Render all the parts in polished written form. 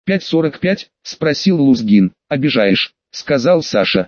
5:45, спросил Лузгин. Обижаешь, сказал Саша.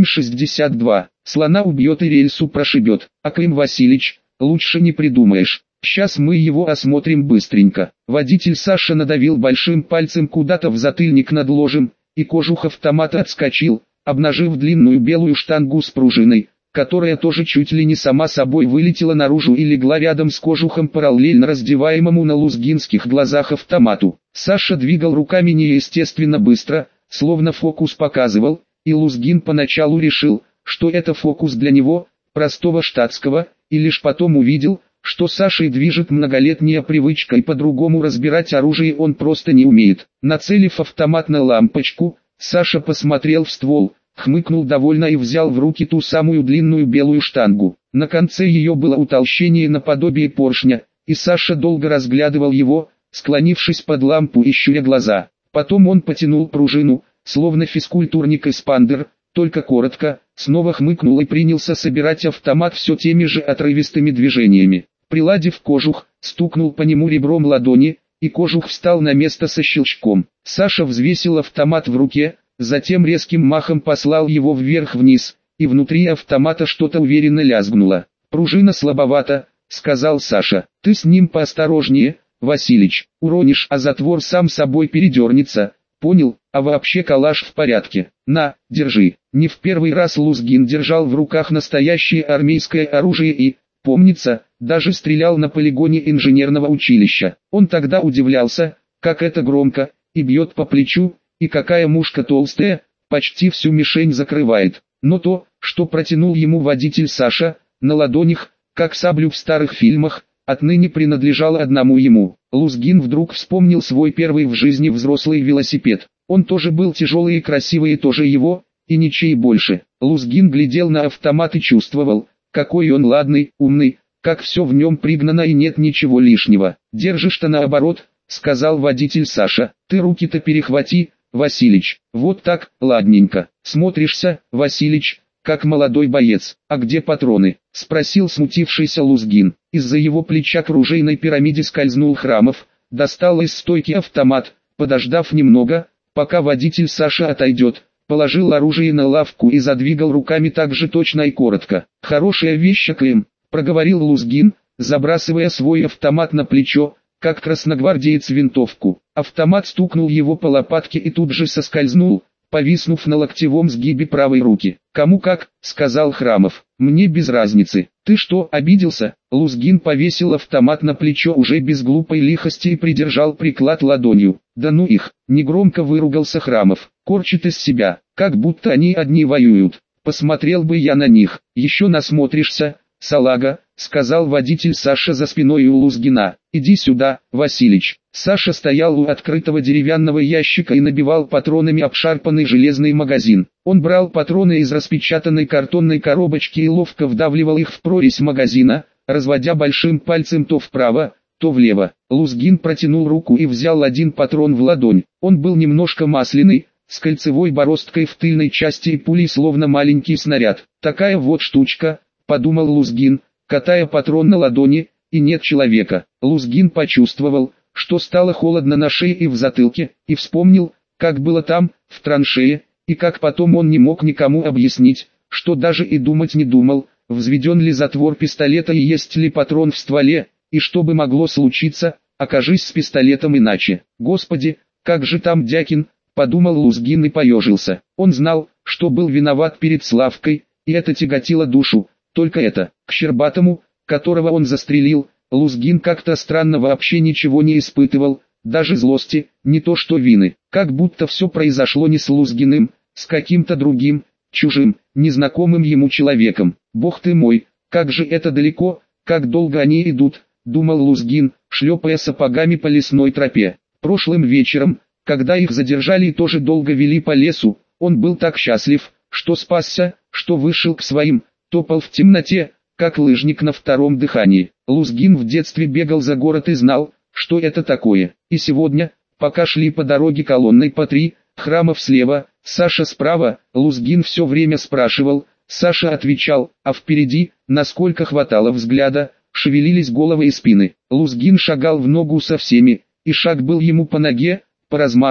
7:62, слона убьет и рельсу прошибет. А Клим Васильевич, лучше не придумаешь. Сейчас мы его осмотрим быстренько. Водитель Саша надавил большим пальцем куда-то в затыльник над ложем, и кожух автомата отскочил, обнажив длинную белую штангу с пружиной, которая тоже чуть ли не сама собой вылетела наружу и легла рядом с кожухом параллельно раздеваемому на лузгинских глазах автомату. Саша двигал руками неестественно быстро, словно фокус показывал, и Лузгин поначалу решил, что это фокус для него, простого штатского, и лишь потом увидел, что Сашей движет многолетняя привычка и по-другому разбирать оружие он просто не умеет. Нацелив автомат на лампочку, Саша посмотрел в ствол, хмыкнул довольно и взял в руки ту самую длинную белую штангу. На конце ее было утолщение наподобие поршня, и Саша долго разглядывал его, склонившись под лампу и щуря глаза. Потом он потянул пружину, словно физкультурник-эспандер, только коротко, снова хмыкнул и принялся собирать автомат все теми же отрывистыми движениями. Приладив кожух, стукнул по нему ребром ладони, и кожух встал на место со щелчком. Саша взвесил автомат в руке, затем резким махом послал его вверх-вниз, и внутри автомата что-то уверенно лязгнуло. «Пружина слабовата», — сказал Саша. «Ты с ним поосторожнее, Василич, уронишь, а затвор сам собой передернется. Понял? А вообще калаш в порядке. На, держи». Не в первый раз Лузгин держал в руках настоящее армейское оружие и, помнится, даже стрелял на полигоне инженерного училища. Он тогда удивлялся, как это громко, и бьет по плечу, и какая мушка толстая, почти всю мишень закрывает. Но то, что протянул ему водитель Саша, на ладонях, как саблю в старых фильмах, отныне принадлежало одному ему. Лузгин вдруг вспомнил свой первый в жизни взрослый велосипед. Он тоже был тяжелый и красивый, и тоже его, и ничей больше. Лузгин глядел на автомат и чувствовал, какой он ладный, умный, как все в нем пригнано и нет ничего лишнего. «Держишь-то наоборот», — сказал водитель Саша. «Ты руки-то перехвати, Василич. Вот так, ладненько. Смотришься, Василич, как молодой боец. А где патроны?» — спросил смутившийся Лузгин. Из-за его плеча к ружейной пирамиде скользнул Храмов, достал из стойки автомат, подождав немного, пока водитель Саша отойдет, положил оружие на лавку и задвигал руками так же точно и коротко. «Хорошая вещь, Клим», — проговорил Лузгин, забрасывая свой автомат на плечо, как красногвардеец винтовку. Автомат стукнул его по лопатке и тут же соскользнул, повиснув на локтевом сгибе правой руки. «Кому как», — сказал Храмов, — «мне без разницы». «Ты что, обиделся?» Лузгин повесил автомат на плечо уже без глупой лихости и придержал приклад ладонью. «Да ну их!» — негромко выругался Храмов. «Корчит из себя, как будто они одни воюют. Посмотрел бы я на них. Еще насмотришься, салага», — сказал водитель Саша за спиной у Лузгина. «Иди сюда, Василич». Саша стоял у открытого деревянного ящика и набивал патронами обшарпанный железный магазин. Он брал патроны из распечатанной картонной коробочки и ловко вдавливал их в прорезь магазина, разводя большим пальцем то вправо, то влево. Лузгин протянул руку и взял один патрон в ладонь. Он был немножко масляный, с кольцевой бороздкой в тыльной части и пулей словно маленький снаряд. «Такая вот штучка», — подумал Лузгин, катая патрон на ладони, и нет человека. Лузгин почувствовал, что стало холодно на шее и в затылке, и вспомнил, как было там, в траншее, и как потом он не мог никому объяснить, что даже и думать не думал, взведен ли затвор пистолета и есть ли патрон в стволе, и что бы могло случиться, окажись с пистолетом иначе. «Господи, как же там Дякин», — подумал Лузгин и поежился. Он знал, что был виноват перед Славкой, и это тяготило душу, только это, к Щербатому, которого он застрелил, Лузгин как-то странно вообще ничего не испытывал, даже злости, не то что вины, как будто все произошло не с Лузгиным, с каким-то другим, чужим, незнакомым ему человеком. «Бог ты мой, как же это далеко, как долго они идут», — думал Лузгин, шлепая сапогами по лесной тропе. Прошлым вечером, когда их задержали и тоже долго вели по лесу, он был так счастлив, что спасся, что вышел к своим, топал в темноте, как лыжник на втором дыхании. Лузгин в детстве бегал за город и знал, что это такое. И сегодня, пока шли по дороге колонной по 3, Храмов слева, Саша справа, Лузгин все время спрашивал, Саша отвечал, а впереди, насколько хватало взгляда, шевелились головы и спины. Лузгин шагал в ногу со всеми, и шаг был ему по ноге, по размаху,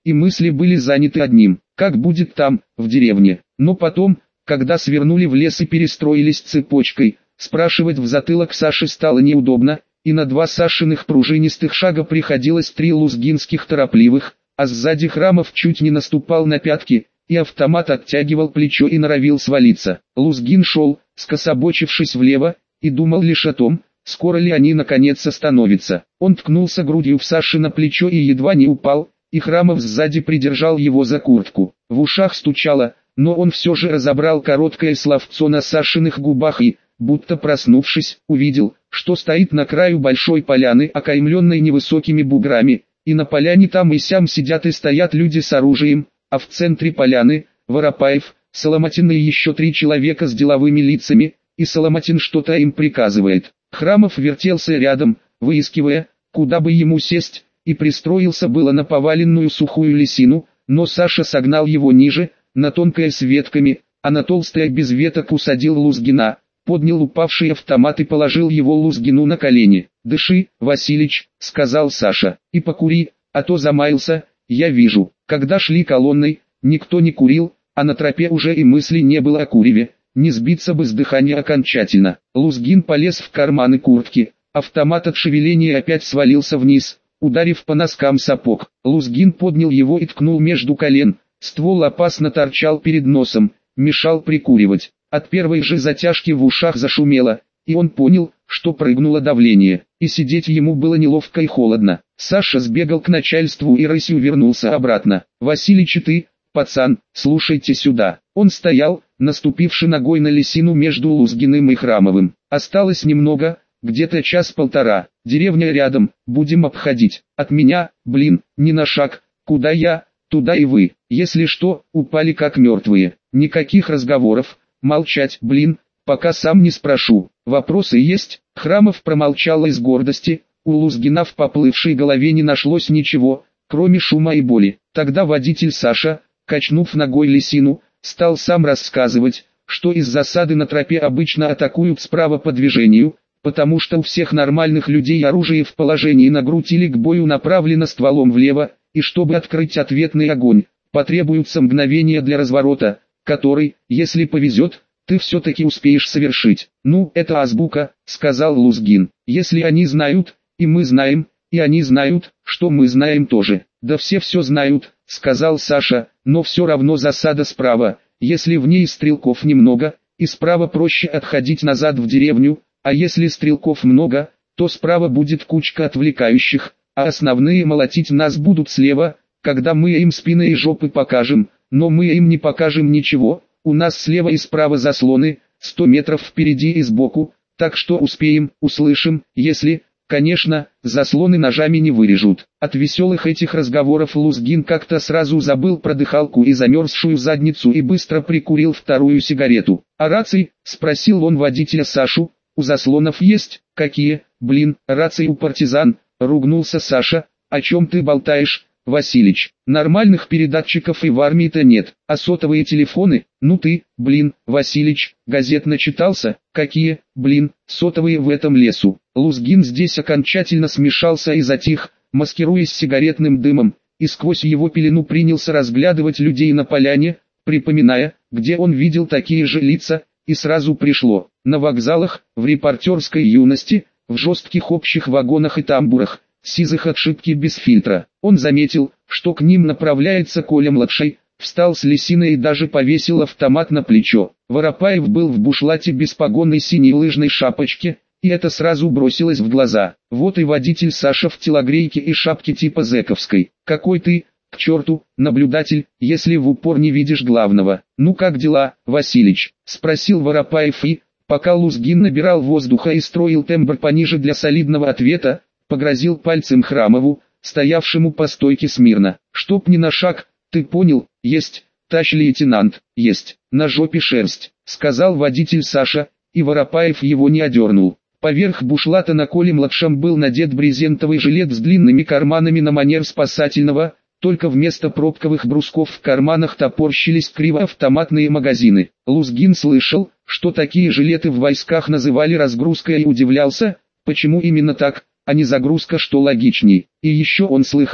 и мысли были заняты одним, как будет там, в деревне. Но потом, когда свернули в лес и перестроились цепочкой, спрашивать в затылок Саше стало неудобно, и на 2 Сашиных пружинистых шага приходилось 3 лузгинских торопливых, а сзади Храмов чуть не наступал на пятки, и автомат оттягивал плечо и норовил свалиться. Лузгин шел, скособочившись влево, и думал лишь о том, скоро ли они наконец остановятся. Он ткнулся грудью в Саше на плечо и едва не упал, и Храмов сзади придержал его за куртку. В ушах стучало, но он все же разобрал короткое словцо на Сашиных губах и, будто проснувшись, увидел, что стоит на краю большой поляны, окаймленной невысокими буграми, и на поляне там и сям сидят и стоят люди с оружием, а в центре поляны – Воропаев, Соломатин и еще 3 человека с деловыми лицами, и Соломатин что-то им приказывает. Храмов вертелся рядом, выискивая, куда бы ему сесть, и пристроился было на поваленную сухую лисину, но Саша согнал его ниже, на тонкое с ветками, а на толстое без веток усадил Лузгина, поднял упавший автомат и положил его Лузгину на колени. «Дыши, Василич», — сказал Саша, — «и покури, а то замаялся, я вижу». Когда шли колонной, никто не курил, а на тропе уже и мысли не было о куреве, не сбиться бы с дыхания окончательно. Лузгин полез в карманы куртки, автомат от шевеления опять свалился вниз, ударив по носкам сапог. Лузгин поднял его и ткнул между колен, ствол опасно торчал перед носом, мешал прикуривать. От первой же затяжки в ушах зашумело, и он понял, что прыгнуло давление, и сидеть ему было неловко и холодно. Саша сбегал к начальству и рысью вернулся обратно. «Василич, и ты, пацан, слушайте сюда». Он стоял, наступивши ногой на лисину между Лузгиным и Храмовым. «Осталось немного, где-то час-полтора. Деревня рядом, будем обходить. От меня, ни на шаг. Куда я, туда и вы. Если что, упали как мертвые. Никаких разговоров, молчать, пока сам не спрошу. Вопросы есть?» Храмов промолчал из гордости. У Лузгина в поплывшей голове не нашлось ничего, кроме шума и боли. Тогда водитель Саша, качнув ногой лисину, стал сам рассказывать, что из засады на тропе обычно атакуют справа по движению, потому что у всех нормальных людей оружие в положении на грудь или к бою направлено стволом влево, и чтобы открыть ответный огонь, потребуются мгновения для разворота, который, если повезет, ты все-таки успеешь совершить. «Ну, это азбука», — сказал Лузгин. «Если они знают, и мы знаем, и они знают, что мы знаем тоже». «Да все знают», — сказал Саша, — «но все равно засада справа, если в ней стрелков немного, и справа проще отходить назад в деревню, а если стрелков много, то справа будет кучка отвлекающих, а основные молотить нас будут слева, когда мы им спины и жопы покажем, но мы им не покажем ничего, у нас слева и справа заслоны, 100 метров впереди и сбоку, так что успеем, услышим, если, конечно, заслоны ножами не вырежут». От веселых этих разговоров Лузгин как-то сразу забыл про дыхалку и замерзшую задницу и быстро прикурил вторую сигарету. «А рации?» — спросил он водителя Сашу. «У заслонов есть?» «Какие, рации у партизан?» — ругнулся Саша. «О чем ты болтаешь, Василич? Нормальных передатчиков и в армии-то нет, а сотовые телефоны? Ну ты, Василич, газет начитался? Какие, сотовые в этом лесу?» Лузгин здесь окончательно смешался и затих, маскируясь сигаретным дымом, и сквозь его пелену принялся разглядывать людей на поляне, припоминая, где он видел такие же лица, и сразу пришло: на вокзалах, в репортерской юности, в жестких общих вагонах и тамбурах, сизых от шибки без фильтра. Он заметил, что к ним направляется Коля-младший, встал с лисины и даже повесил автомат на плечо. Воропаев был в бушлате без погонной синей лыжной шапочке, и это сразу бросилось в глаза. Вот и водитель Саша в телогрейке и шапке типа зэковской. «Какой ты, к черту, наблюдатель, если в упор не видишь главного. Ну как дела, Василич?» — спросил Воропаев и, пока Лузгин набирал воздуха и строил тембр пониже для солидного ответа, погрозил пальцем Храмову, стоявшему по стойке смирно. «Чтоб ни на шаг, ты понял? Есть, товарищ лейтенант, есть, на жопе шерсть», — сказал водитель Саша, и Воропаев его не одернул. Поверх бушлата на Коле-младшем был надет брезентовый жилет с длинными карманами на манер спасательного, только вместо пробковых брусков в карманах топорщились криво автоматные магазины. Лузгин слышал, что такие жилеты в войсках называли разгрузкой, и удивлялся, почему именно так, а не загрузка, что логичней. И еще он слыхал,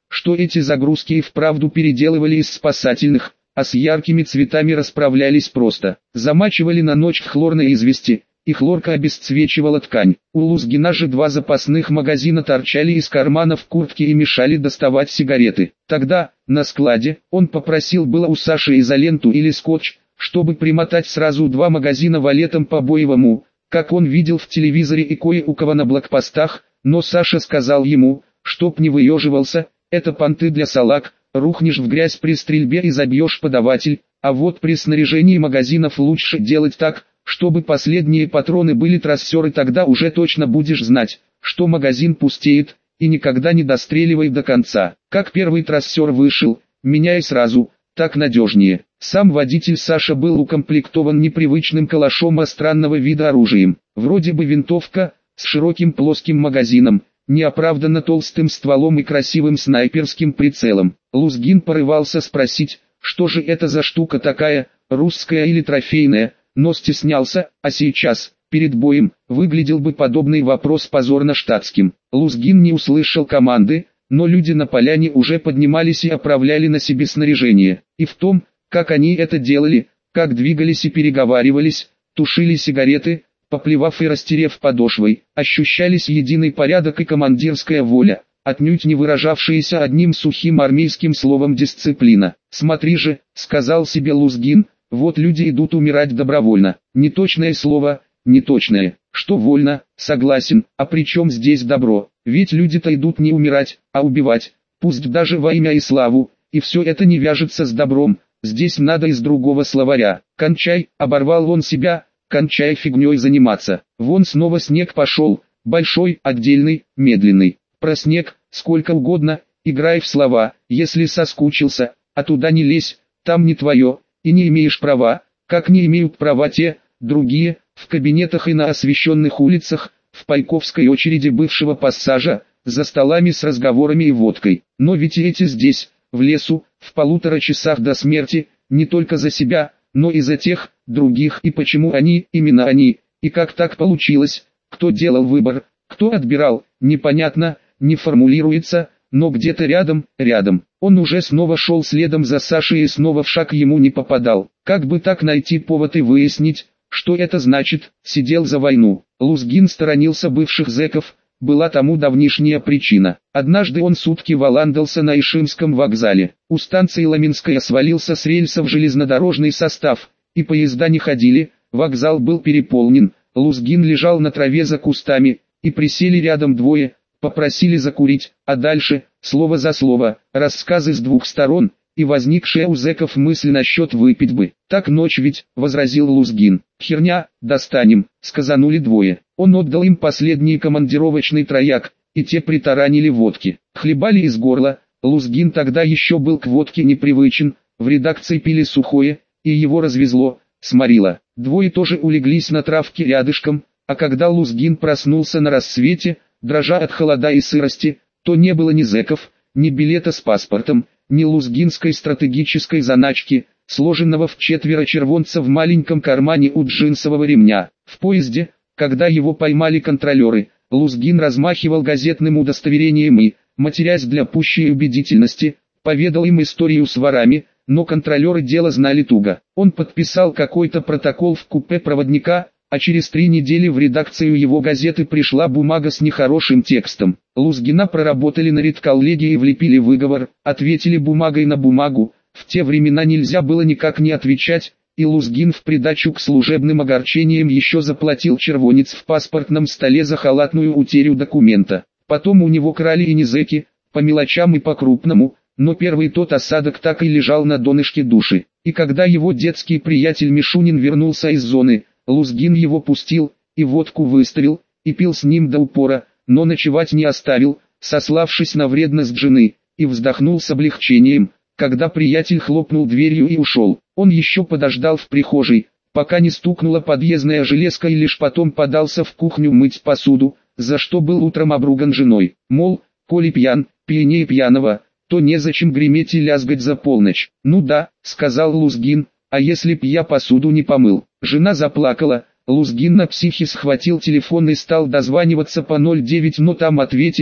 что эти загрузки и вправду переделывали из спасательных, а с яркими цветами расправлялись просто. Замачивали на ночь в хлорной извести, и хлорка обесцвечивала ткань. У Лузгина же 2 запасных магазина торчали из карманов куртки и мешали доставать сигареты. Тогда, на складе, он попросил было у Саши изоленту или скотч, чтобы примотать сразу 2 магазина валетом по боевому, как он видел в телевизоре и кое у кого на блокпостах, но Саша сказал ему, чтоб не выеживался, это понты для салаг, рухнешь в грязь при стрельбе и забьешь подаватель, а вот при снаряжении магазинов лучше делать так, чтобы последние патроны были трассеры, тогда уже точно будешь знать, что магазин пустеет, и никогда не достреливай до конца. Как первый трассер вышел, меняй сразу, так надежнее. Сам водитель Саша был укомплектован непривычным калашом, а странного вида оружием. Вроде бы винтовка, с широким плоским магазином, неоправданно толстым стволом и красивым снайперским прицелом. Лузгин порывался спросить, что же это за штука такая, русская или трофейная, но стеснялся, а сейчас, перед боем, выглядел бы подобный вопрос позорно штатским. Лузгин не услышал команды, но люди на поляне уже поднимались и оправляли на себе снаряжение. И в том, как они это делали, как двигались и переговаривались, тушили сигареты, поплевав и растерев подошвой, ощущались единый порядок и командирская воля, отнюдь не выражавшиеся одним сухим армейским словом дисциплина. «Смотри же», — сказал себе Лузгин, — «вот люди идут умирать добровольно». Неточное слово, неточное. Что вольно, согласен, а при чем здесь добро? Ведь люди-то идут не умирать, а убивать, пусть даже во имя и славу, и все это не вяжется с добром. Здесь надо из другого словаря. «Кончай», — оборвал он себя, — «кончай фигней заниматься». Вон снова снег пошел, большой, отдельный, медленный. Про снег, сколько угодно, играй в слова, если соскучился, а туда не лезь, там не твое, и не имеешь права, как не имеют права те, другие, в кабинетах и на освещенных улицах, в пайковской очереди бывшего пассажа, за столами с разговорами и водкой. Но ведь и эти здесь, в лесу, в 1,5 часах до смерти, не только за себя, но и за тех, других, и почему они, именно они, и как так получилось, кто делал выбор, кто отбирал, непонятно, не формулируется, но где-то рядом. Он уже снова шел следом за Сашей и снова в шаг ему не попадал. Как бы так найти повод и выяснить, что это значит, сидел за войну. Лузгин сторонился бывших зэков, была тому давнишняя причина. Однажды он сутки валандался на Ишимском вокзале. У станции Ламинская свалился с рельсов железнодорожный состав, и поезда не ходили, вокзал был переполнен. Лузгин лежал на траве за кустами, и присели рядом двое, попросили закурить, а дальше, слово за слово, рассказы с двух сторон, и возникшая у зэков мысль насчет выпить бы. «Так ночь ведь», — возразил Лузгин. «Херня, достанем», — сказанули двое. Он отдал им последний командировочный трояк, и те притаранили водки. Хлебали из горла. Лузгин тогда еще был к водке непривычен, в редакции пили сухое, и его развезло, сморило. Двое тоже улеглись на травке рядышком, а когда Лузгин проснулся на рассвете, дрожа от холода и сырости, то не было ни зэков, ни билета с паспортом, ни лузгинской стратегической заначки, сложенного в 4 червонца в маленьком кармане у джинсового ремня. В поезде, когда его поймали контролеры, Лузгин размахивал газетным удостоверением и, матерясь для пущей убедительности, поведал им историю с ворами, но контролеры дело знали туго. Он подписал какой-то протокол в купе проводника, а через 3 недели в редакцию его газеты пришла бумага с нехорошим текстом. Лузгина проработали на редколлегии и влепили выговор, ответили бумагой на бумагу. В те времена нельзя было никак не отвечать, и Лузгин в придачу к служебным огорчениям еще заплатил червонец в паспортном столе за халатную утерю документа. Потом у него крали и не зэки, по мелочам и по крупному, но первый тот осадок так и лежал на донышке души. И когда его детский приятель Мишунин вернулся из зоны, Лузгин его пустил, и водку выставил, и пил с ним до упора, но ночевать не оставил, сославшись на вредность жены, и вздохнул с облегчением, когда приятель хлопнул дверью и ушел. Он еще подождал в прихожей, пока не стукнула подъездная железка, и лишь потом подался в кухню мыть посуду, за что был утром обруган женой. Мол, коли пьян, пьянее пьяного, то незачем греметь и лязгать за полночь. «Ну да», — сказал Лузгин, — «а если б я посуду не помыл?» Жена заплакала. Лузгин на психе схватил телефон и стал дозваниваться по 09, но там ответили,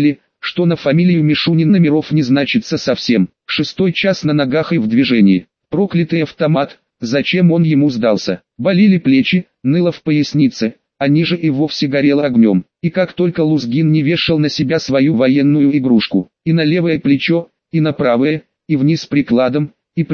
что на фамилию Мишунин номеров не значится совсем. 6-й час на ногах и в движении. Проклятый автомат, зачем он ему сдался? Болели плечи, ныло в пояснице, а ниже и вовсе горело огнем. И как только Лузгин не вешал на себя свою военную игрушку, и на левое плечо, и на правое, и вниз прикладом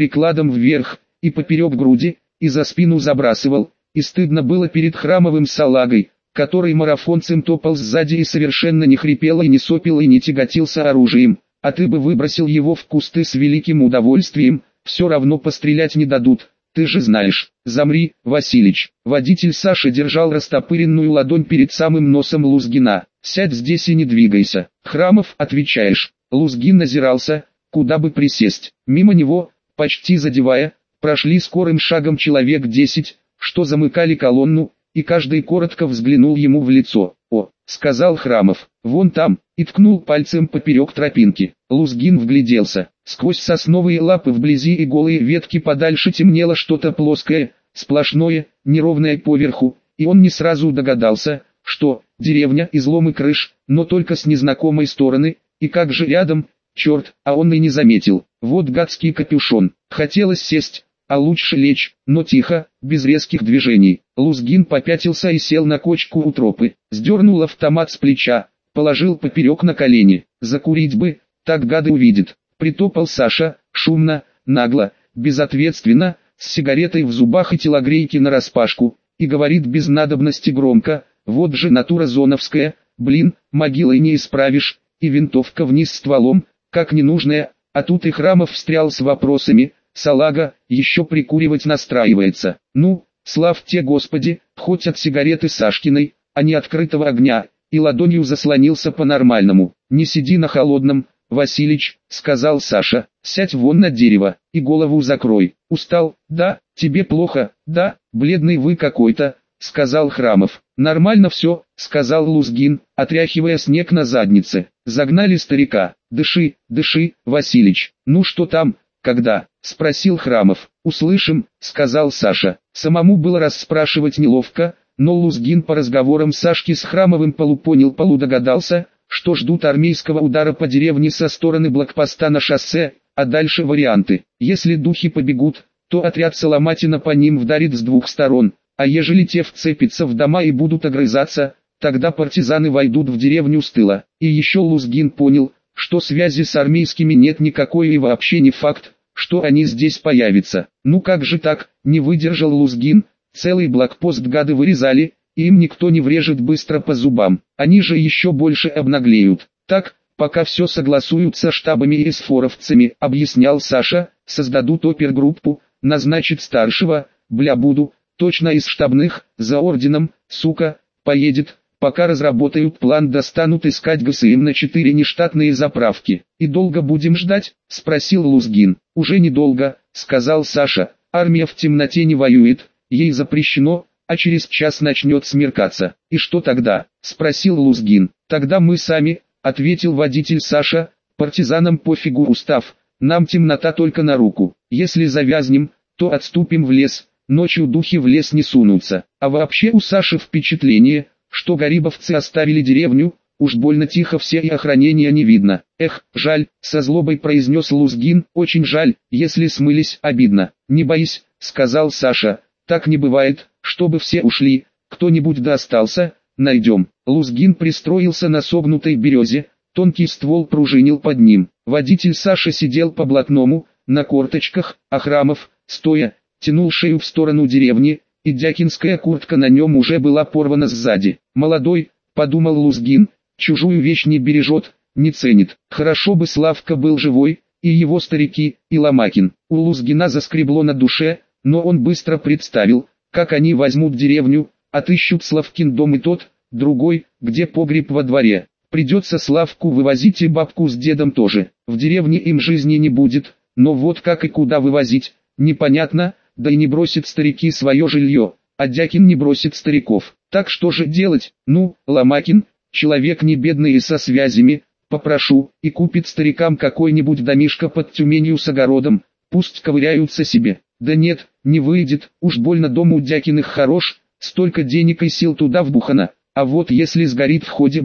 вверх, и поперек груди, и за спину забрасывал, и стыдно было перед храмовым салагой, который марафонцем топал сзади и совершенно не хрипел и не сопел и не тяготился оружием, а ты бы выбросил его в кусты с великим удовольствием, все равно пострелять не дадут, ты же знаешь. Замри, Василич. Водитель Саши держал растопыренную ладонь перед самым носом Лузгина. Сядь здесь и не двигайся. Храмов, отвечаешь. Лузгин озирался, куда бы присесть. Мимо него, почти задевая, прошли скорым шагом человек 10, что замыкали колонну, и каждый коротко взглянул ему в лицо. «О», — сказал Храмов, — «вон там», и ткнул пальцем поперек тропинки. Лузгин вгляделся. Сквозь сосновые лапы вблизи и голые ветки подальше темнело что-то плоское, сплошное, неровное поверху, и он не сразу догадался, что деревня, изломы крыш, но только с незнакомой стороны, и как же рядом, черт, а он и не заметил. Вот гадский капюшон. Хотелось сесть, а лучше лечь, но тихо, без резких движений. Лузгин попятился и сел на кочку у тропы, сдернул автомат с плеча, положил поперек на колени. Закурить бы, так гады увидят. Притопал Саша, шумно, нагло, безответственно, с сигаретой в зубах и телогрейки нараспашку, и говорит без надобности громко: «Вот же натура зоновская, блин, могилой не исправишь», и винтовка вниз стволом, как ненужная, а тут и Храмов встрял с вопросами: «Салага, еще прикуривать настраивается». Ну, славьте Господи, хоть от сигареты Сашкиной, а не открытого огня, и ладонью заслонился по-нормальному. «Не сиди на холодном, Василич», — сказал Саша, — «сядь вон на дерево, и голову закрой». «Устал, да? Тебе плохо, да? Бледный вы какой-то», — сказал Храмов. «Нормально все», — сказал Лузгин, отряхивая снег на заднице. «Загнали старика. Дыши, дыши, Василич». «Ну что там, когда?» — спросил Храмов. «Услышим», — сказал Саша. Самому было расспрашивать неловко, но Лузгин по разговорам Сашки с Храмовым полудогадался, что ждут армейского удара по деревне со стороны блокпоста на шоссе, а дальше варианты. Если духи побегут, то отряд Соломатина по ним вдарит с двух сторон, а ежели те вцепятся в дома и будут огрызаться, тогда партизаны войдут в деревню с тыла. И еще Лузгин понял, что связи с армейскими нет никакой и вообще не факт, что они здесь появятся. Ну как же так, не выдержал Лузгин, целый блокпост гады вырезали, и им никто не врежет быстро по зубам, они же еще больше обнаглеют. Так, пока все согласуют со штабами и эсфоровцами, объяснял Саша, создадут опергруппу, назначат старшего, буду, точно из штабных, за орденом, сука, поедет, пока разработают план, достанут искать ГСМ на 4 нештатные заправки. «И долго будем ждать?» — спросил Лузгин. «Уже недолго», — сказал Саша, — «армия в темноте не воюет, ей запрещено, а через час начнет смеркаться». «И что тогда?» — спросил Лузгин. «Тогда мы сами», — ответил водитель Саша, — «партизанам пофигу устав, нам темнота только на руку. Если завязнем, то отступим в лес, ночью духи в лес не сунутся». А вообще у Саши впечатление, что гарибовцы оставили деревню, уж больно тихо все и охранения не видно. «Эх, жаль», — со злобой произнес Лузгин, — «очень жаль, если смылись, обидно». «Не боись», — сказал Саша, — «так не бывает, чтобы все ушли, кто-нибудь да остался, найдем». Лузгин пристроился на согнутой березе, тонкий ствол пружинил под ним. Водитель Саши сидел по-блатному, на корточках, а Храмов, стоя, тянул шею в сторону деревни, и дякинская куртка на нем уже была порвана сзади. «Молодой», — подумал Лузгин, — «чужую вещь не бережет, не ценит. Хорошо бы Славка был живой, и его старики, и Ломакин». У Лузгина заскребло на душе, но он быстро представил, как они возьмут деревню, отыщут Славкин дом и тот, другой, где погреб во дворе. Придется Славку вывозить и бабку с дедом тоже. В деревне им жизни не будет, но вот как и куда вывозить, непонятно, да и не бросит старики свое жилье, а Дякин не бросит стариков. Так что же делать? Ну, Ломакин, человек не бедный и со связями, попрошу, и купит старикам какой-нибудь домишко под Тюменью с огородом, пусть ковыряются себе. Да нет, не выйдет, уж больно дом у Дякиных хорош, столько денег и сил туда вбухано, а вот если сгорит в ходе боя,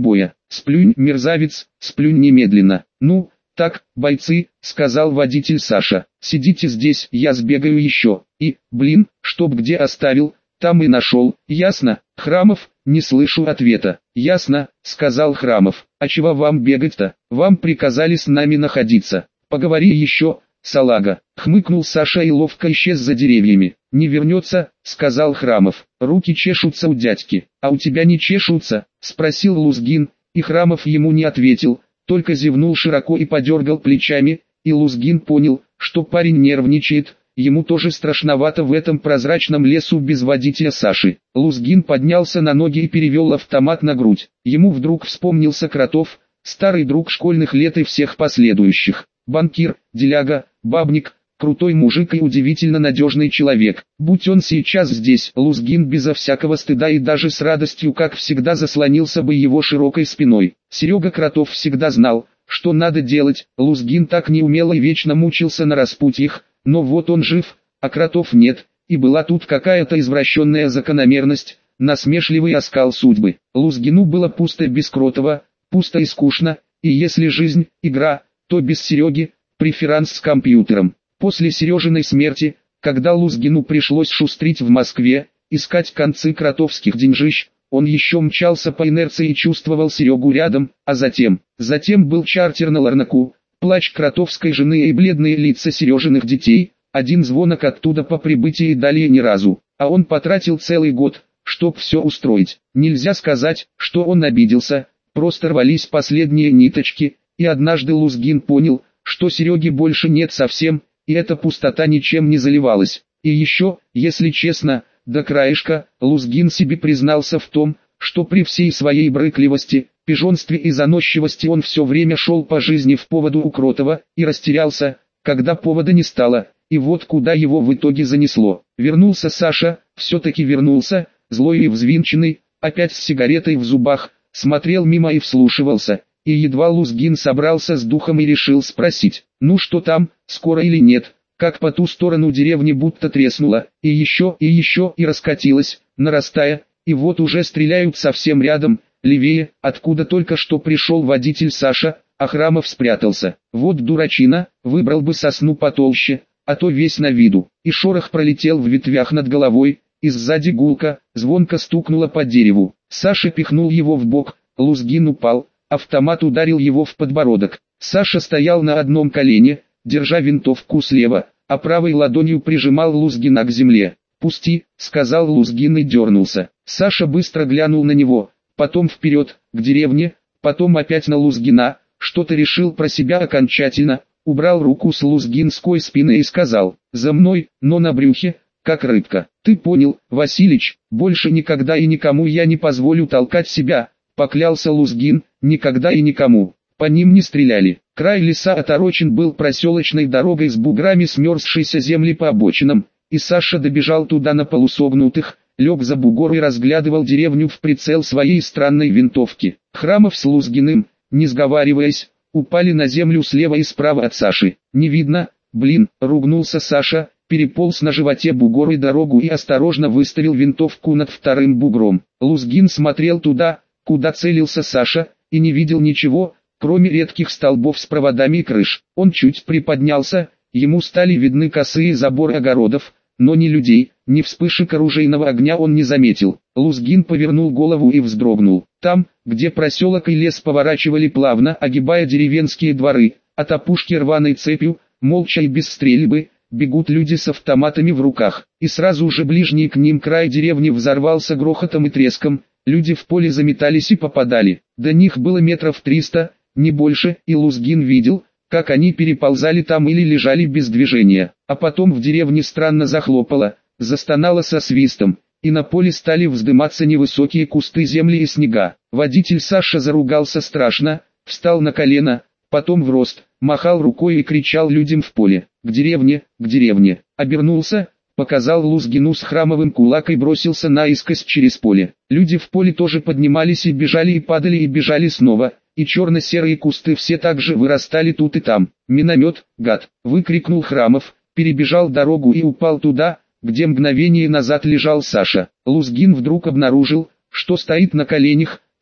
Сплюнь, мерзавец, сплюнь немедленно. Ну, так, бойцы, сказал водитель Саша. Сидите здесь, я сбегаю еще. И, блин, чтоб где оставил, там и нашел. Ясно? Храмов, не слышу ответа. Ясно, сказал Храмов. А чего вам бегать-то? Вам приказали с нами находиться. Поговори еще, салага. Хмыкнул Саша и ловко исчез за деревьями. Не вернется, сказал Храмов. Руки чешутся у дядьки. А у тебя не чешутся? Спросил Лузгин, и Храмов ему не ответил, только зевнул широко и подергал плечами, и Лузгин понял, что парень нервничает. Ему тоже страшновато в этом прозрачном лесу без водителя Саши. Лузгин поднялся на ноги и перевел автомат на грудь. Ему вдруг вспомнился Кротов, старый друг школьных лет и всех последующих. Банкир, деляга, бабник, крутой мужик и удивительно надежный человек. Будь он сейчас здесь, Лузгин безо всякого стыда и даже с радостью, как всегда, заслонился бы его широкой спиной. Серега Кротов всегда знал, что надо делать. Лузгин так неумело и вечно мучился на распутьях, но вот он жив, а Кротов нет, и была тут какая-то извращенная закономерность, насмешливый оскал судьбы. Лузгину было пусто без Кротова, пусто и скучно, и если жизнь – игра, то без Сереги – преферанс с компьютером. После Сережиной смерти, когда Лузгину пришлось шустрить в Москве, искать концы кротовских деньжищ, он еще мчался по инерции и чувствовал Серегу рядом, а затем был чартер на Ларнаку, плач кротовской жены и бледные лица Сережиных детей, один звонок оттуда по прибытии и далее ни разу, а он потратил целый год, чтоб все устроить. Нельзя сказать, что он обиделся, просто рвались последние ниточки, и однажды Лузгин понял, что Сереги больше нет совсем, и эта пустота ничем не заливалась. И еще, если честно, до краешка, Лузгин себе признался в том, что при всей своей брыкливости, пижонстве и заносчивости он все время шел по жизни в поводу у Кротова, и растерялся, когда повода не стало, и вот куда его в итоге занесло. Вернулся Саша, все-таки вернулся, злой и взвинченный, опять с сигаретой в зубах, смотрел мимо и вслушивался. И едва Лузгин собрался с духом и решил спросить, ну что там, скоро или нет, как по ту сторону деревни будто треснуло, и еще, и раскатилось, нарастая, и вот уже стреляют совсем рядом, левее, откуда только что пришел водитель Саша, а Храмов спрятался. Вот дурачина, выбрал бы сосну потолще, а то весь на виду. И шорох пролетел в ветвях над головой, и сзади гулко, звонко стукнуло по дереву. Саша пихнул его в бок, Лузгин упал. Автомат ударил его в подбородок. Саша стоял на одном колене, держа винтовку слева, а правой ладонью прижимал Лузгина к земле. «Пусти», — сказал Лузгин и дернулся. Саша быстро глянул на него, потом вперед, к деревне, потом опять на Лузгина, что-то решил про себя окончательно, убрал руку с лузгинской спины и сказал: «За мной, но на брюхе, как рыбка. Ты понял, Василич, больше никогда и никому я не позволю толкать себя», — поклялся Лузгин. Никогда и никому. По ним не стреляли. Край леса оторочен был проселочной дорогой с буграми смерзшейся земли по обочинам, и Саша добежал туда на полусогнутых, лег за бугор и разглядывал деревню в прицел своей странной винтовки. Храмов с Лузгиным, не сговариваясь, упали на землю слева и справа от Саши. «Не видно, блин», — ругнулся Саша, переполз на животе бугор и дорогу и осторожно выставил винтовку над вторым бугром. Лузгин смотрел туда, куда целился Саша, и не видел ничего, кроме редких столбов с проводами и крыш. Он чуть приподнялся, ему стали видны косые заборы огородов, но ни людей, ни вспышек оружейного огня он не заметил. Лузгин повернул голову и вздрогнул. Там, где проселок и лес поворачивали плавно, огибая деревенские дворы, от опушки рваной цепью, молча и без стрельбы, бегут люди с автоматами в руках. И сразу же ближний к ним край деревни взорвался грохотом и треском. Люди в поле заметались и попадали. До них было метров 300, не больше, и Лузгин видел, как они переползали там или лежали без движения. А потом в деревне странно захлопало, застонало со свистом, и на поле стали вздыматься невысокие кусты земли и снега. Водитель Саша заругался страшно, встал на колено, потом в рост, махал рукой и кричал людям в поле: «К деревне, к деревне!» Обернулся, показал Лузгину с Храмовым кулак и бросился наискось через поле. Люди в поле тоже поднимались и падали и бежали снова, и черно-серые кусты все так же вырастали тут и там. «Миномет, гад!» — выкрикнул Храмов, перебежал дорогу и упал туда, где мгновение назад лежал Саша. Лузгин вдруг обнаружил, что стоит на коленях,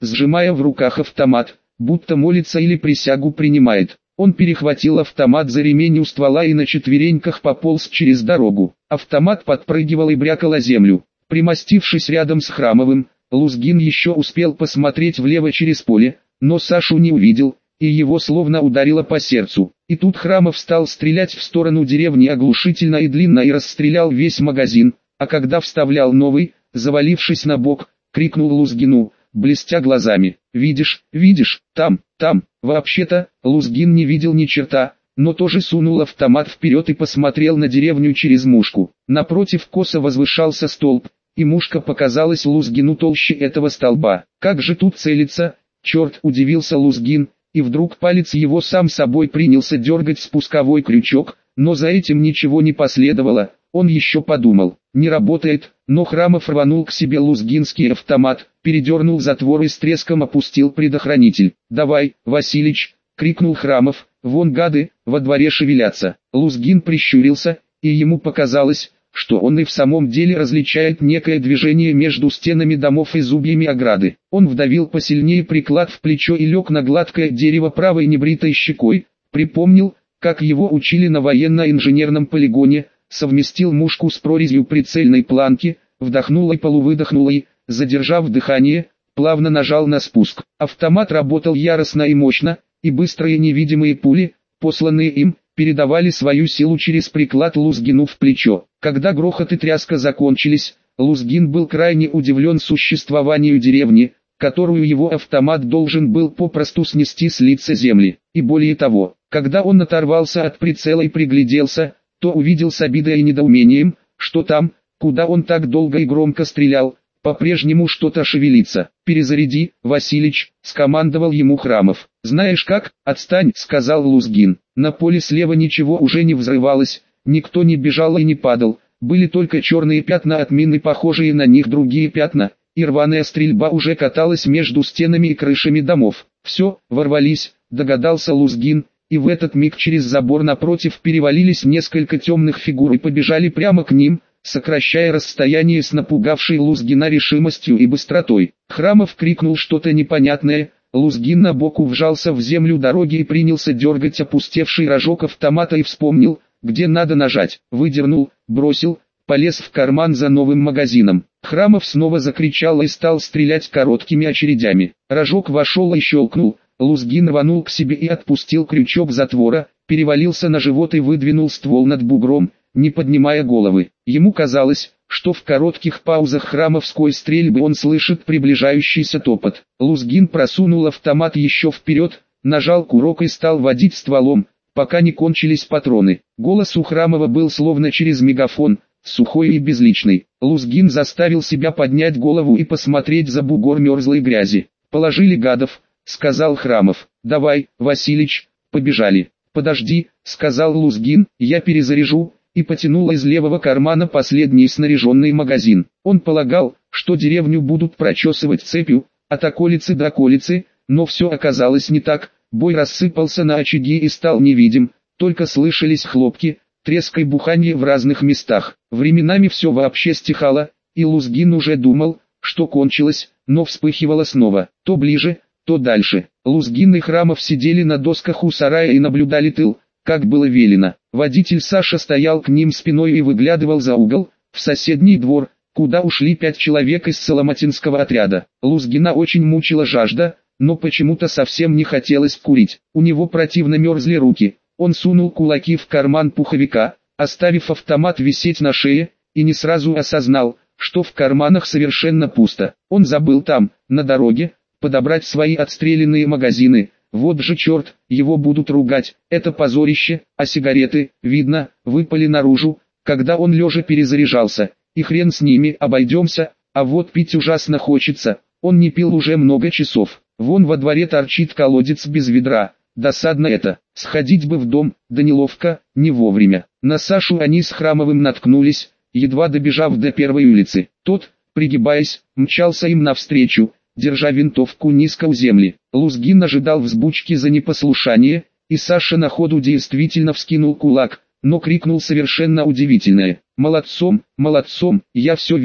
сжимая в руках автомат, будто молится или присягу принимает. Он перехватил автомат за ремень у ствола и на четвереньках пополз через дорогу. Автомат подпрыгивал и брякал о землю. Примостившись рядом с Храмовым, Лузгин еще успел посмотреть влево через поле, но Сашу не увидел, и его словно ударило по сердцу. И тут Храмов стал стрелять в сторону деревни оглушительно и длинно и расстрелял весь магазин, а когда вставлял новый, завалившись на бок, крикнул Лузгину, блестя глазами: «Видишь, видишь, там». Вообще-то, Лузгин не видел ни черта, но тоже сунул автомат вперед и посмотрел на деревню через мушку. Напротив косо возвышался столб, и мушка показалась Лузгину толще этого столба. «Как же тут целиться, черт!» – удивился Лузгин, и вдруг палец его сам собой принялся дергать спусковой крючок, но за этим ничего не последовало. Он еще подумал: не работает, но Храмов рванул к себе лузгинский автомат, передернул затвор и с треском опустил предохранитель. «Давай, Василич!» — крикнул Храмов, «вон гады, во дворе шевелятся». Лузгин прищурился, и ему показалось, что он и в самом деле различает некое движение между стенами домов и зубьями ограды. Он вдавил посильнее приклад в плечо и лег на гладкое дерево правой небритой щекой, припомнил, как его учили на военно-инженерном полигоне, совместил мушку с прорезью прицельной планки, вдохнул и полувыдохнул и, задержав дыхание, плавно нажал на спуск. Автомат работал яростно и мощно, и быстрые невидимые пули, посланные им, передавали свою силу через приклад Лузгину в плечо. Когда грохот и тряска закончились, Лузгин был крайне удивлен существованию деревни, которую его автомат должен был попросту снести с лица земли. И более того, когда он оторвался от прицела и пригляделся, то увидел с обидой и недоумением, что там, куда он так долго и громко стрелял, по-прежнему что-то шевелится. «Перезаряди, Василич», — скомандовал ему Храмов. «Знаешь как, отстань», — сказал Лузгин. На поле слева ничего уже не взрывалось, никто не бежал и не падал, были только черные пятна от мин и похожие на них другие пятна, и рваная стрельба уже каталась между стенами и крышами домов. «Все, ворвались», — догадался Лузгин, и в этот миг через забор напротив перевалились несколько темных фигур и побежали прямо к ним, сокращая расстояние с напугавшей Лузгина решимостью и быстротой. Храмов крикнул что-то непонятное, Лузгин на боку вжался в землю дороги и принялся дергать опустевший рожок автомата и вспомнил, где надо нажать. Выдернул, бросил, полез в карман за новым магазином. Храмов снова закричал и стал стрелять короткими очередями. Рожок вошел и щелкнул, Лузгин рванул к себе и отпустил крючок затвора, перевалился на живот и выдвинул ствол над бугром, не поднимая головы. Ему казалось, что в коротких паузах храмовской стрельбы он слышит приближающийся топот. Лузгин просунул автомат еще вперед, нажал курок и стал водить стволом, пока не кончились патроны. Голос у Храмова был словно через мегафон, сухой и безличный. Лузгин заставил себя поднять голову и посмотреть за бугор мерзлой грязи. «Положили гадов», — сказал Храмов. «Давай, Василич, побежали». «Подожди», — сказал Лузгин, — «я перезаряжу», и потянул из левого кармана последний снаряженный магазин. Он полагал, что деревню будут прочесывать цепью, от околицы до околицы, но все оказалось не так, бой рассыпался на очаги и стал невидим, только слышались хлопки, треск и буханье в разных местах. Временами все вообще стихало, и Лузгин уже думал, что кончилось, но вспыхивало снова, то ближе, то дальше. Лузгин и Храмов сидели на досках у сарая и наблюдали тыл, как было велено. Водитель Саша стоял к ним спиной и выглядывал за угол, в соседний двор, куда ушли 5 человек из Соломатинского отряда. Лузгина очень мучила жажда, но почему-то совсем не хотелось курить. У него противно мерзли руки, он сунул кулаки в карман пуховика, оставив автомат висеть на шее, и не сразу осознал, что в карманах совершенно пусто. Он забыл там, на дороге, подобрать свои отстрелянные магазины. Вот же черт, его будут ругать, это позорище, а сигареты, видно, выпали наружу, когда он лежа перезаряжался, и хрен с ними, обойдемся, а вот пить ужасно хочется, он не пил уже много часов, вон во дворе торчит колодец без ведра, досадно это, сходить бы в дом, да неловко, не вовремя. На Сашу они с Храмовым наткнулись, едва добежав до первой улицы, тот, пригибаясь, мчался им навстречу, держа винтовку низко у земли. Лузгин ожидал взбучки за непослушание, и Саша на ходу действительно вскинул кулак, но крикнул совершенно удивительное: «Молодцом, молодцом, я все видел».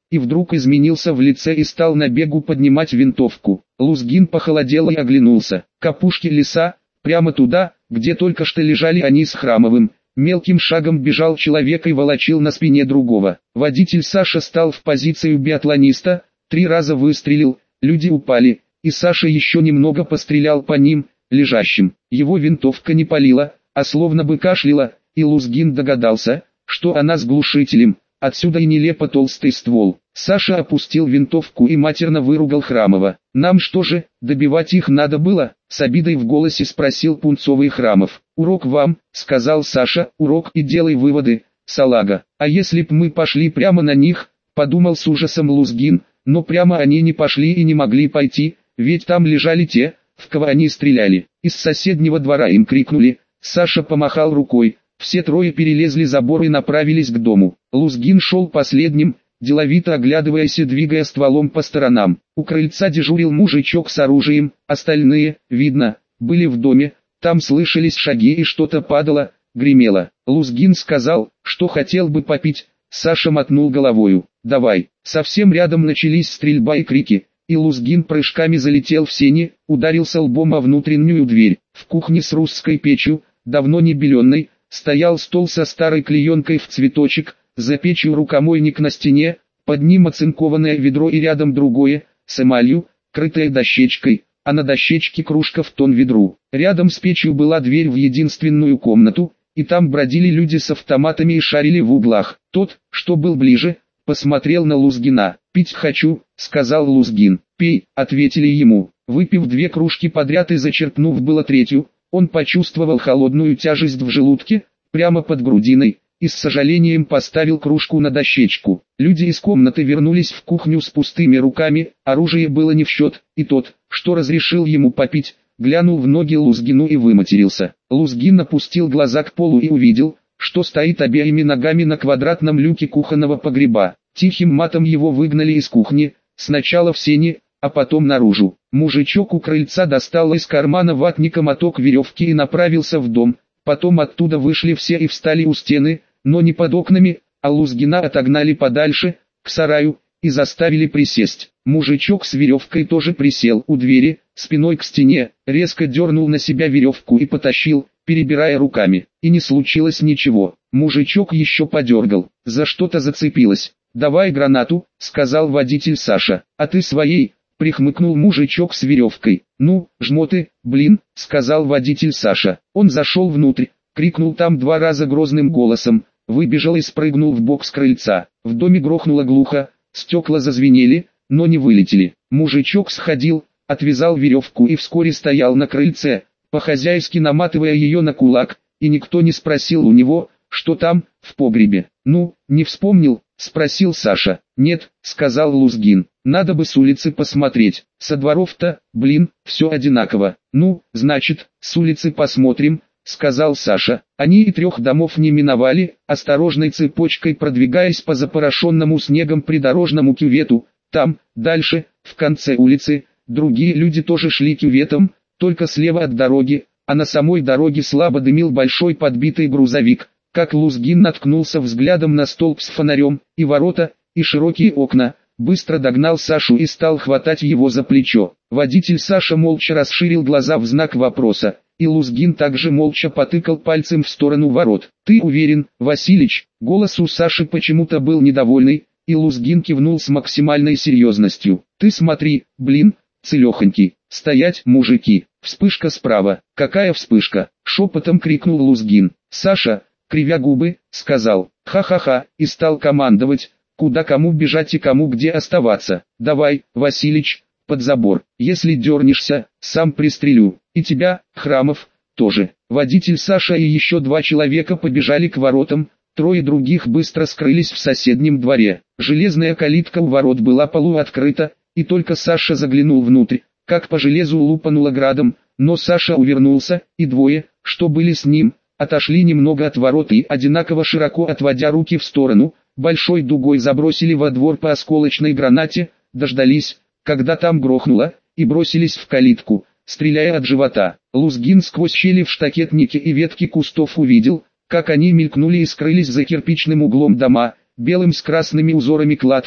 и вдруг изменился в лице и стал на бегу поднимать винтовку. Лузгин похолодел и оглянулся. К опушке леса, прямо туда, где только что лежали они с Храмовым, мелким шагом бежал человек и волочил на спине другого. Водитель Саша стал в позицию биатлониста, 3 раза выстрелил, люди упали, и Саша еще немного пострелял по ним, лежащим. Его винтовка не палила, а словно бы кашляла, и Лузгин догадался, что она с глушителем, отсюда и нелепо толстый ствол. Саша опустил винтовку и матерно выругал Храмова. «Нам что же, добивать их надо было?» — с обидой в голосе спросил пунцовый Храмов. «Урок вам», — сказал Саша, — «урок и делай выводы, салага. А если б мы пошли прямо на них?» — подумал с ужасом Лузгин, но прямо они не пошли и не могли пойти, ведь там лежали те, в кого они стреляли. Из соседнего двора им крикнули. Саша помахал рукой. Все 3 перелезли забор и направились к дому. Лузгин шел последним, деловито оглядываясь и двигая стволом по сторонам. У крыльца дежурил мужичок с оружием, остальные, видно, были в доме. Там слышались шаги и что-то падало, гремело. Лузгин сказал, что хотел бы попить. Саша мотнул головою. «Давай». Совсем рядом начались стрельба и крики, и Лузгин прыжками залетел в сени, ударился лбом о внутреннюю дверь. В кухне с русской печью, давно не беленной, стоял стол со старой клеенкой в цветочек, за печью рукомойник на стене, под ним оцинкованное ведро и рядом другое, с эмалью, крытое дощечкой, а на дощечке кружка в тон ведру. Рядом с печью была дверь в единственную комнату, и там бродили люди с автоматами и шарили в углах. Тот, что был ближе, посмотрел на Лузгина. «Пить хочу», — сказал Лузгин. «Пей», — ответили ему. Выпив 2 кружки подряд и зачерпнув было 3-ю, он почувствовал холодную тяжесть в желудке, прямо под грудиной, и с сожалением поставил кружку на дощечку. Люди из комнаты вернулись в кухню с пустыми руками, оружие было не в счет, и тот, что разрешил ему попить, глянул в ноги Лузгину и выматерился. Лузгин опустил глаза к полу и увидел, что стоит обеими ногами на квадратном люке кухонного погреба. Тихим матом его выгнали из кухни, сначала в сени, а потом наружу. Мужичок у крыльца достал из кармана ватника моток веревки и направился в дом. Потом оттуда вышли все и встали у стены, но не под окнами, а Лузгина отогнали подальше, к сараю, и заставили присесть. Мужичок с веревкой тоже присел у двери, спиной к стене, резко дернул на себя веревку и потащил, перебирая руками. И не случилось ничего. Мужичок еще подергал, за что-то зацепилось. «Давай гранату», — сказал водитель Саша. «А ты своей», — прихмыкнул мужичок с веревкой. «Ну, жмоты, блин», — сказал водитель Саша. Он зашел внутрь, крикнул там 2 раза грозным голосом, выбежал и спрыгнул в бок с крыльца. В доме грохнуло глухо, стекла зазвенели, но не вылетели. Мужичок сходил, отвязал веревку и вскоре стоял на крыльце, по-хозяйски наматывая ее на кулак, и никто не спросил у него, что там, в погребе. «Ну, не вспомнил?» — спросил Саша. «Нет», — сказал Лузгин, — «надо бы с улицы посмотреть. Со дворов-то, блин, все одинаково». «Ну, значит, с улицы посмотрим», — сказал Саша. Они и 3 домов не миновали, осторожной цепочкой продвигаясь по запорошенному снегом придорожному кювету. Там, дальше, в конце улицы, другие люди тоже шли кюветом, только слева от дороги, а на самой дороге слабо дымил большой подбитый грузовик. Как Лузгин наткнулся взглядом на столб с фонарем, и ворота, и широкие окна, быстро догнал Сашу и стал хватать его за плечо. Водитель Саша молча расширил глаза в знак вопроса, и Лузгин также молча потыкал пальцем в сторону ворот. «Ты уверен, Василич?» Голос у Саши почему-то был недовольный, и Лузгин кивнул с максимальной серьезностью. «Ты смотри, блин, целехонький. Стоять, мужики!» Вспышка справа. «Какая вспышка?» Шепотом крикнул Лузгин. Саша, кривя губы, сказал «ха-ха-ха» и стал командовать, куда кому бежать и кому где оставаться. «Давай, Василич, под забор. Если дернешься, сам пристрелю. И тебя, Храмов, тоже». Водитель Саша и еще 2 человека побежали к воротам, 3 других быстро скрылись в соседнем дворе. Железная калитка у ворот была полуоткрыта, и только Саша заглянул внутрь, как по железу лупануло градом, но Саша увернулся, и 2, что были с ним, отошли немного от ворот и, одинаково широко отводя руки в сторону, большой дугой забросили во двор по осколочной гранате, дождались, когда там грохнуло, и бросились в калитку, стреляя от живота. Лузгин сквозь щели в штакетнике и ветки кустов увидел, как они мелькнули и скрылись за кирпичным углом дома, белым с красными узорами кладки,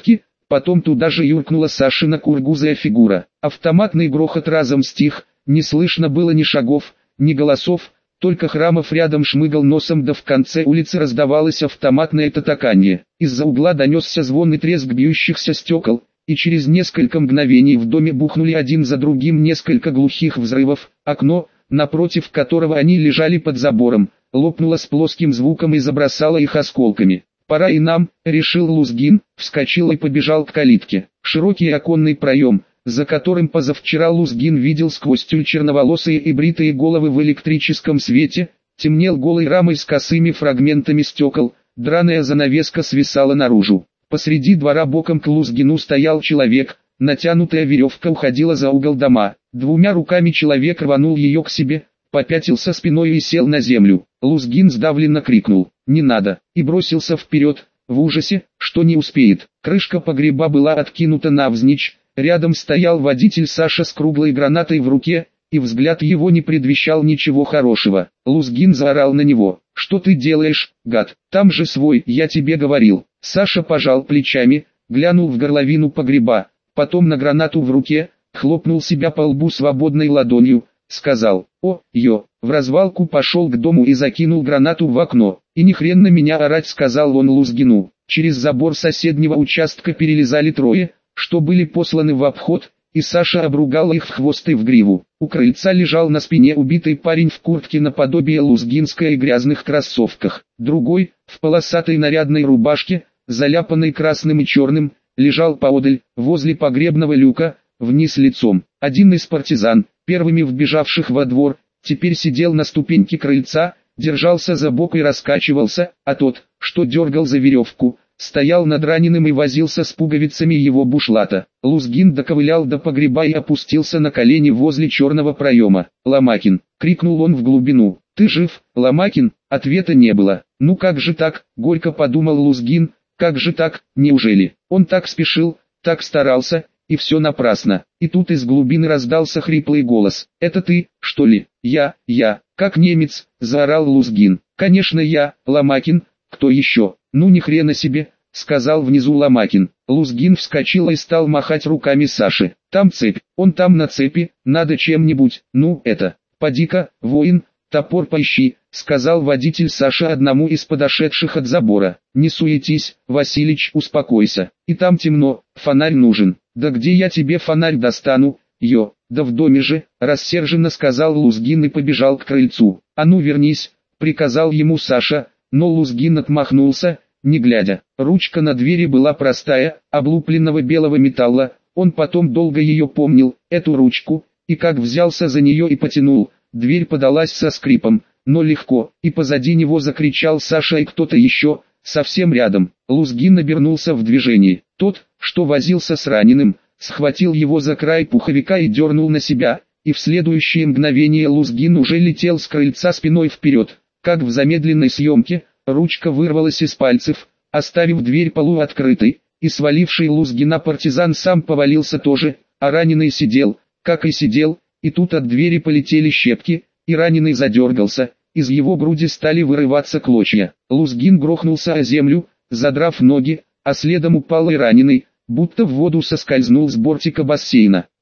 Потом туда же юркнула Сашина кургузая фигура. Автоматный грохот разом стих, не слышно было ни шагов, ни голосов, только Храмов рядом шмыгал носом, да в конце улицы раздавалось автоматное татаканье. Из-за угла донесся звон и треск бьющихся стекол, и через несколько мгновений в доме бухнули один за другим несколько глухих взрывов. Окно, напротив которого они лежали под забором, лопнуло с плоским звуком и забросало их осколками. «Пора и нам», — решил Лузгин, вскочил и побежал к калитке. Широкий оконный проем, за которым позавчера Лузгин видел сквозь тюль черноволосые и бритые головы в электрическом свете, темнел голой рамой с косыми фрагментами стекол, драная занавеска свисала наружу. Посреди двора боком к Лузгину стоял человек, натянутая веревка уходила за угол дома. Двумя руками человек рванул ее к себе, попятился спиной и сел на землю. Лузгин сдавленно крикнул «Не надо!» и бросился вперед, в ужасе, что не успеет. Крышка погреба была откинута навзничь, рядом стоял водитель Саша с круглой гранатой в руке, и взгляд его не предвещал ничего хорошего. Лузгин заорал на него: «Что ты делаешь, гад? Там же свой, я тебе говорил!» Саша пожал плечами, глянул в горловину погреба, потом на гранату в руке, хлопнул себя по лбу свободной ладонью, сказал: «О-ё!» В развалку пошел к дому и закинул гранату в окно. «И ни хрен на меня орать», — сказал он Лузгину. Через забор соседнего участка перелезали трое, что были посланы в обход, и Саша обругал их в хвост и в гриву. У крыльца лежал на спине убитый парень в куртке наподобие лузгинской и грязных кроссовках. Другой, в полосатой нарядной рубашке, заляпанной красным и черным, лежал поодаль, возле погребного люка, вниз лицом. Один из партизан, первыми вбежавших во двор, теперь сидел на ступеньке крыльца, держался за бок и раскачивался, а тот, что дергал за веревку, стоял над раненым и возился с пуговицами его бушлата. Лузгин доковылял до погреба и опустился на колени возле черного проема. «Ломакин!» — крикнул он в глубину. «Ты жив, Ломакин?» Ответа не было. «Ну как же так?» — горько подумал Лузгин. «Как же так? Неужели? Он так спешил, так старался, и все напрасно». И тут из глубины раздался хриплый голос. «Это ты, что ли?» Я, как немец!» — заорал Лузгин. «Конечно я, Ломакин, кто еще?» «Ну ни хрена себе», — сказал внизу Ломакин. Лузгин вскочил и стал махать руками Саши. «Там цепь, он там на цепи, надо чем-нибудь, ну это, поди-ка, воин, топор поищи», — сказал водитель Саши одному из подошедших от забора. «Не суетись, Василич, успокойся, и там темно, фонарь нужен». «Да где я тебе фонарь достану, ё?» «Да в доме же», — рассерженно сказал Лузгин и побежал к крыльцу. «А ну вернись», — приказал ему Саша, но Лузгин отмахнулся, не глядя. Ручка на двери была простая, облупленного белого металла, он потом долго ее помнил, эту ручку, и как взялся за нее и потянул, дверь подалась со скрипом, но легко, и позади него закричал Саша и кто-то еще, совсем рядом. Лузгин обернулся в движении. Тот, что возился с раненым, схватил его за край пуховика и дернул на себя, и в следующее мгновение Лузгин уже летел с крыльца спиной вперед. Как в замедленной съемке, ручка вырвалась из пальцев, оставив дверь полуоткрытой, и сваливший Лузгина партизан сам повалился тоже, а раненый сидел, как и сидел, и тут от двери полетели щепки, и раненый задергался, из его груди стали вырываться клочья. Лузгин грохнулся о землю, задрав ноги, а следом упал и раненый, будто в воду соскользнул с бортика бассейна.